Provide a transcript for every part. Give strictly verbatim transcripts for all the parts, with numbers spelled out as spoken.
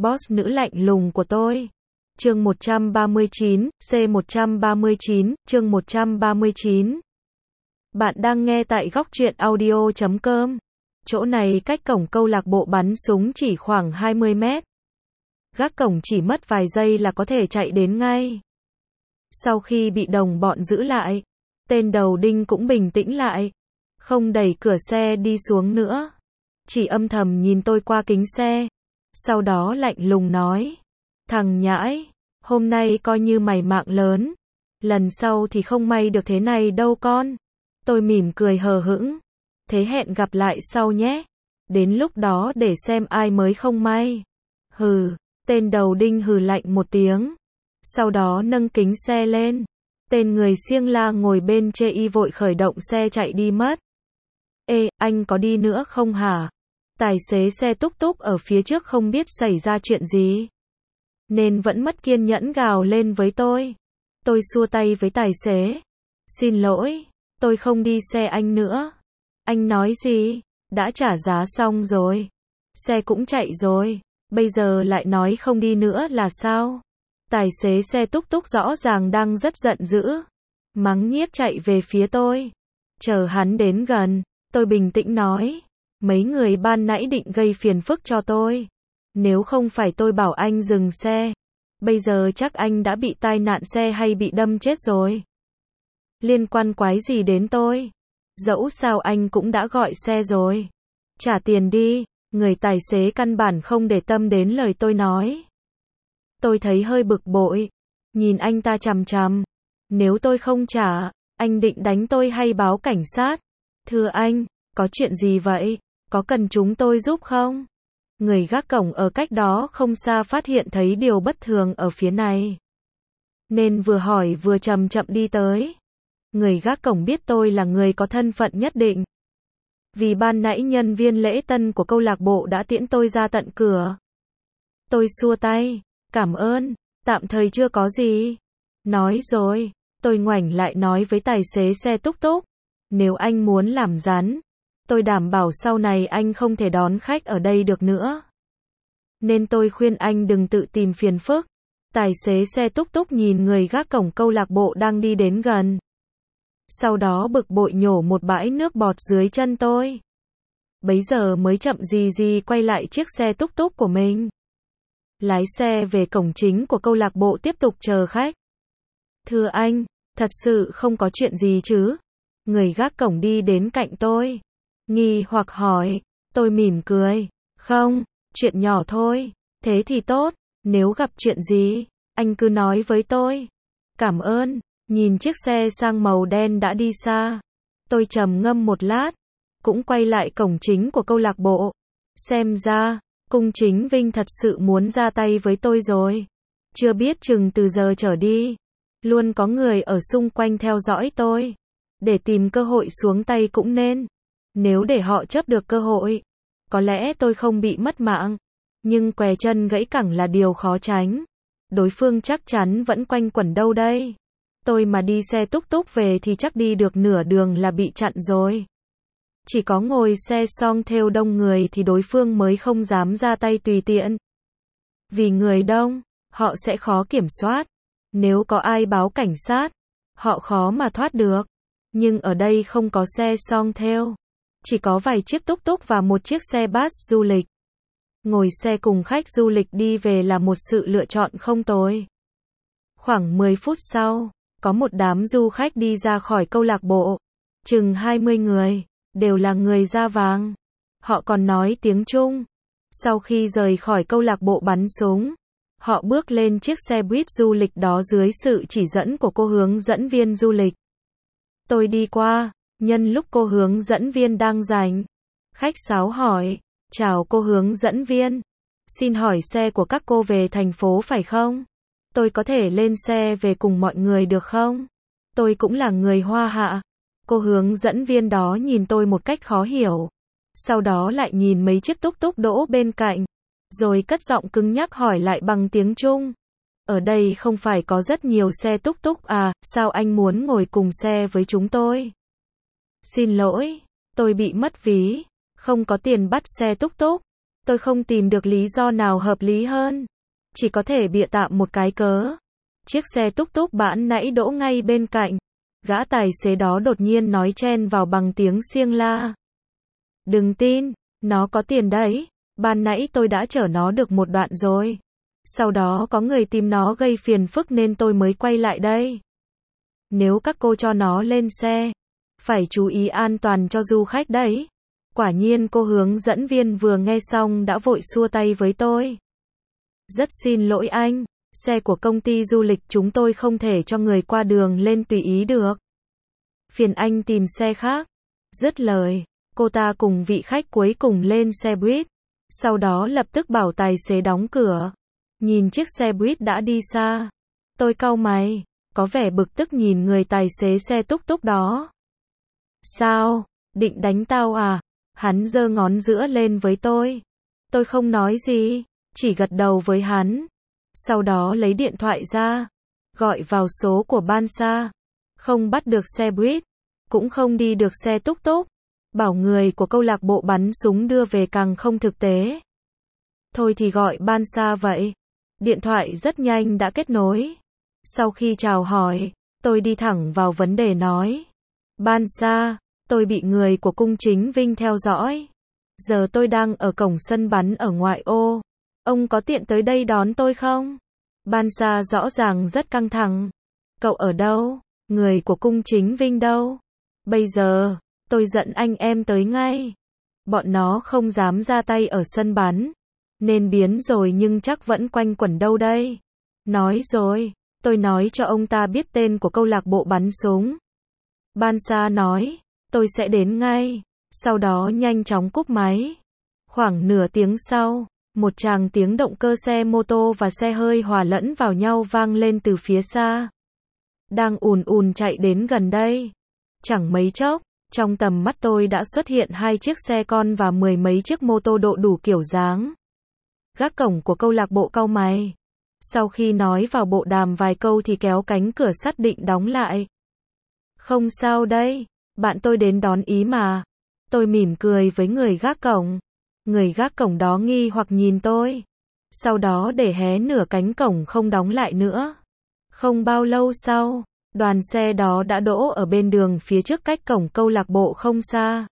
boss nữ lạnh lùng của tôi. Chương một trăm ba mươi chín, C một trăm ba mươi chín, chương một trăm ba mươi chín. Bạn đang nghe tại góc truyện audio chấm com. Chỗ này cách cổng câu lạc bộ bắn súng chỉ khoảng hai mươi mét. Gác cổng chỉ mất vài giây là có thể chạy đến ngay. Sau khi bị đồng bọn giữ lại, tên đầu đinh cũng bình tĩnh lại. Không đẩy cửa xe đi xuống nữa. Chỉ âm thầm nhìn tôi qua kính xe. Sau đó lạnh lùng nói. Thằng nhãi, hôm nay coi như mày mạng lớn. Lần sau thì không may được thế này đâu con. Tôi mỉm cười hờ hững. Thế hẹn gặp lại sau nhé. Đến lúc đó để xem ai mới không may. Hừ, tên đầu đinh hừ lạnh một tiếng. Sau đó nâng kính xe lên. Tên người siêng la ngồi bên chê y vội khởi động xe chạy đi mất. Ê, anh có đi nữa không hả? Tài xế xe túc túc ở phía trước không biết xảy ra chuyện gì, nên vẫn mất kiên nhẫn gào lên với tôi. Tôi xua tay với tài xế. Xin lỗi, tôi không đi xe anh nữa. Anh nói gì? Đã trả giá xong rồi. Xe cũng chạy rồi. Bây giờ lại nói không đi nữa là sao? Tài xế xe túc túc rõ ràng đang rất giận dữ. Mắng nhiếc chạy về phía tôi. Chờ hắn đến gần, tôi bình tĩnh nói. Mấy người ban nãy định gây phiền phức cho tôi. Nếu không phải tôi bảo anh dừng xe, bây giờ chắc anh đã bị tai nạn xe hay bị đâm chết rồi. Liên quan quái gì đến tôi? Dẫu sao anh cũng đã gọi xe rồi. Trả tiền đi. Người tài xế căn bản không để tâm đến lời tôi nói. Tôi thấy hơi bực bội. Nhìn anh ta chằm chằm. Nếu tôi không trả, anh định đánh tôi hay báo cảnh sát? Thưa anh, có chuyện gì vậy? Có cần chúng tôi giúp không? Người gác cổng ở cách đó không xa phát hiện thấy điều bất thường ở phía này, nên vừa hỏi vừa chậm chậm đi tới. Người gác cổng biết tôi là người có thân phận nhất định. Vì ban nãy nhân viên lễ tân của câu lạc bộ đã tiễn tôi ra tận cửa. Tôi xua tay. Cảm ơn, tạm thời chưa có gì. Nói rồi, tôi ngoảnh lại nói với tài xế xe túc túc. Nếu anh muốn làm rắn, tôi đảm bảo sau này anh không thể đón khách ở đây được nữa. Nên tôi khuyên anh đừng tự tìm phiền phức. Tài xế xe túc túc nhìn người gác cổng câu lạc bộ đang đi đến gần. Sau đó bực bội nhổ một bãi nước bọt dưới chân tôi. Bấy giờ mới chậm gì gì quay lại chiếc xe túc túc của mình. Lái xe về cổng chính của câu lạc bộ tiếp tục chờ khách. Thưa anh, thật sự không có chuyện gì chứ? Người gác cổng đi đến cạnh tôi. Nghi hoặc hỏi. Tôi mỉm cười. Không, chuyện nhỏ thôi. Thế thì tốt. Nếu gặp chuyện gì, anh cứ nói với tôi. Cảm ơn. Nhìn chiếc xe sang màu đen đã đi xa. Tôi trầm ngâm một lát. Cũng quay lại cổng chính của câu lạc bộ. Xem ra, Cung Chính Vinh thật sự muốn ra tay với tôi rồi. Chưa biết chừng từ giờ trở đi, luôn có người ở xung quanh theo dõi tôi. Để tìm cơ hội xuống tay cũng nên. Nếu để họ chấp được cơ hội, có lẽ tôi không bị mất mạng. Nhưng què chân gãy cẳng là điều khó tránh. Đối phương chắc chắn vẫn quanh quẩn đâu đây. Tôi mà đi xe túc túc về thì chắc đi được nửa đường là bị chặn rồi. Chỉ có ngồi xe song thêu đông người thì đối phương mới không dám ra tay tùy tiện. Vì người đông, họ sẽ khó kiểm soát. Nếu có ai báo cảnh sát, họ khó mà thoát được. Nhưng ở đây không có xe song thêu. Chỉ có vài chiếc túc túc và một chiếc xe bus du lịch. Ngồi xe cùng khách du lịch đi về là một sự lựa chọn không tồi. Khoảng mười phút sau, có một đám du khách đi ra khỏi câu lạc bộ. Chừng hai mươi người, đều là người da vàng. Họ còn nói tiếng Trung. Sau khi rời khỏi câu lạc bộ bắn súng, họ bước lên chiếc xe buýt du lịch đó dưới sự chỉ dẫn của cô hướng dẫn viên du lịch. Tôi đi qua, nhân lúc cô hướng dẫn viên đang rảnh. Khách sáo hỏi, chào cô hướng dẫn viên. Xin hỏi xe của các cô về thành phố phải không? Tôi có thể lên xe về cùng mọi người được không? Tôi cũng là người Hoa Hạ. Cô hướng dẫn viên đó nhìn tôi một cách khó hiểu. Sau đó lại nhìn mấy chiếc túc túc đỗ bên cạnh. Rồi cất giọng cứng nhắc hỏi lại bằng tiếng Trung. Ở đây không phải có rất nhiều xe túc túc à, sao anh muốn ngồi cùng xe với chúng tôi? Xin lỗi, tôi bị mất ví. Không có tiền bắt xe túc túc. Tôi không tìm được lý do nào hợp lý hơn. Chỉ có thể bịa tạm một cái cớ. Chiếc xe túc túc ban nãy đỗ ngay bên cạnh. Gã tài xế đó đột nhiên nói chen vào bằng tiếng xiêng la. Đừng tin, nó có tiền đấy. Ban nãy tôi đã chở nó được một đoạn rồi. Sau đó có người tìm nó gây phiền phức nên tôi mới quay lại đây. Nếu các cô cho nó lên xe, phải chú ý an toàn cho du khách đấy. Quả nhiên cô hướng dẫn viên vừa nghe xong đã vội xua tay với tôi. Rất xin lỗi anh, xe của công ty du lịch chúng tôi không thể cho người qua đường lên tùy ý được. Phiền anh tìm xe khác. Dứt lời, cô ta cùng vị khách cuối cùng lên xe buýt. Sau đó lập tức bảo tài xế đóng cửa. Nhìn chiếc xe buýt đã đi xa. Tôi cau mày, có vẻ bực tức nhìn người tài xế xe túc túc đó. Sao, định đánh tao à? Hắn giơ ngón giữa lên với tôi. Tôi không nói gì, chỉ gật đầu với hắn. Sau đó lấy điện thoại ra, gọi vào số của Bansa. Không bắt được xe buýt, cũng không đi được xe túc túc. Bảo người của câu lạc bộ bắn súng đưa về càng không thực tế. Thôi thì gọi Bansa vậy. Điện thoại rất nhanh đã kết nối. Sau khi chào hỏi, tôi đi thẳng vào vấn đề nói. Bansa, tôi bị người của cung chính Vinh theo dõi. Giờ tôi đang ở cổng sân bắn ở ngoại ô. Ông có tiện tới đây đón tôi không? Bansa rõ ràng rất căng thẳng. Cậu ở đâu? Người của cung chính Vinh đâu? Bây giờ, tôi dẫn anh em tới ngay. Bọn nó không dám ra tay ở sân bắn. Nên biến rồi nhưng chắc vẫn quanh quẩn đâu đây. Nói rồi, tôi nói cho ông ta biết tên của câu lạc bộ bắn súng. Bansa nói, tôi sẽ đến ngay. Sau đó nhanh chóng cúp máy. Khoảng nửa tiếng sau, một tràng tiếng động cơ xe mô tô và xe hơi hòa lẫn vào nhau vang lên từ phía xa. Đang ùn ùn chạy đến gần đây. Chẳng mấy chốc, trong tầm mắt tôi đã xuất hiện hai chiếc xe con và mười mấy chiếc mô tô độ đủ kiểu dáng. Gác cổng của câu lạc bộ cau mày. Sau khi nói vào bộ đàm vài câu thì kéo cánh cửa sắt định đóng lại. Không sao đây, bạn tôi đến đón ý mà. Tôi mỉm cười với người gác cổng. Người gác cổng đó nghi hoặc nhìn tôi. Sau đó để hé nửa cánh cổng không đóng lại nữa. Không bao lâu sau, đoàn xe đó đã đỗ ở bên đường phía trước cách cổng câu lạc bộ không xa.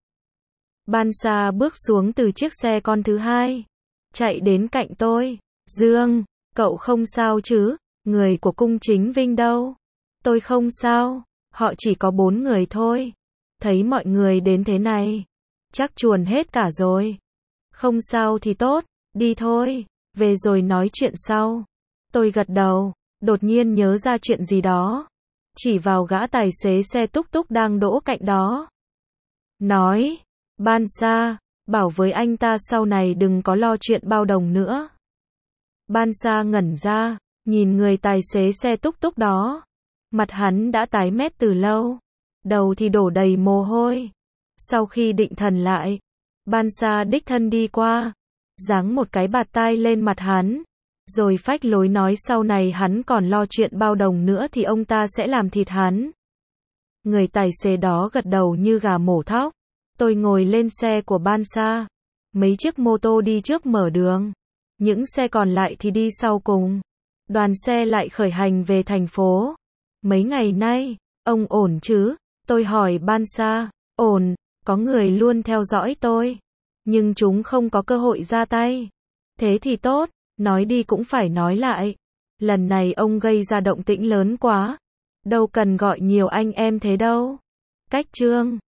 Bansa bước xuống từ chiếc xe con thứ hai. Chạy đến cạnh tôi. Dương, cậu không sao chứ? Người của cung chính Vinh đâu? Tôi không sao. Họ chỉ có bốn người thôi. Thấy mọi người đến thế này. Chắc chuồn hết cả rồi. Không sao thì tốt. Đi thôi. Về rồi nói chuyện sau. Tôi gật đầu. Đột nhiên nhớ ra chuyện gì đó. Chỉ vào gã tài xế xe túc túc đang đỗ cạnh đó. Nói. Bansa, bảo với anh ta sau này đừng có lo chuyện bao đồng nữa. Bansa ngẩn ra, nhìn người tài xế xe túc túc đó. Mặt hắn đã tái mét từ lâu. Đầu thì đổ đầy mồ hôi. Sau khi định thần lại, Bansa đích thân đi qua. Giáng một cái bạt tai lên mặt hắn. Rồi phách lối nói sau này hắn còn lo chuyện bao đồng nữa thì ông ta sẽ làm thịt hắn. Người tài xế đó gật đầu như gà mổ thóc. Tôi ngồi lên xe của Bansa. Mấy chiếc mô tô đi trước mở đường. Những xe còn lại thì đi sau cùng. Đoàn xe lại khởi hành về thành phố. Mấy ngày nay, ông ổn chứ? Tôi hỏi Bansa. Ổn, có người luôn theo dõi tôi. Nhưng chúng không có cơ hội ra tay. Thế thì tốt, nói đi cũng phải nói lại. Lần này ông gây ra động tĩnh lớn quá. Đâu cần gọi nhiều anh em thế đâu. Cách chương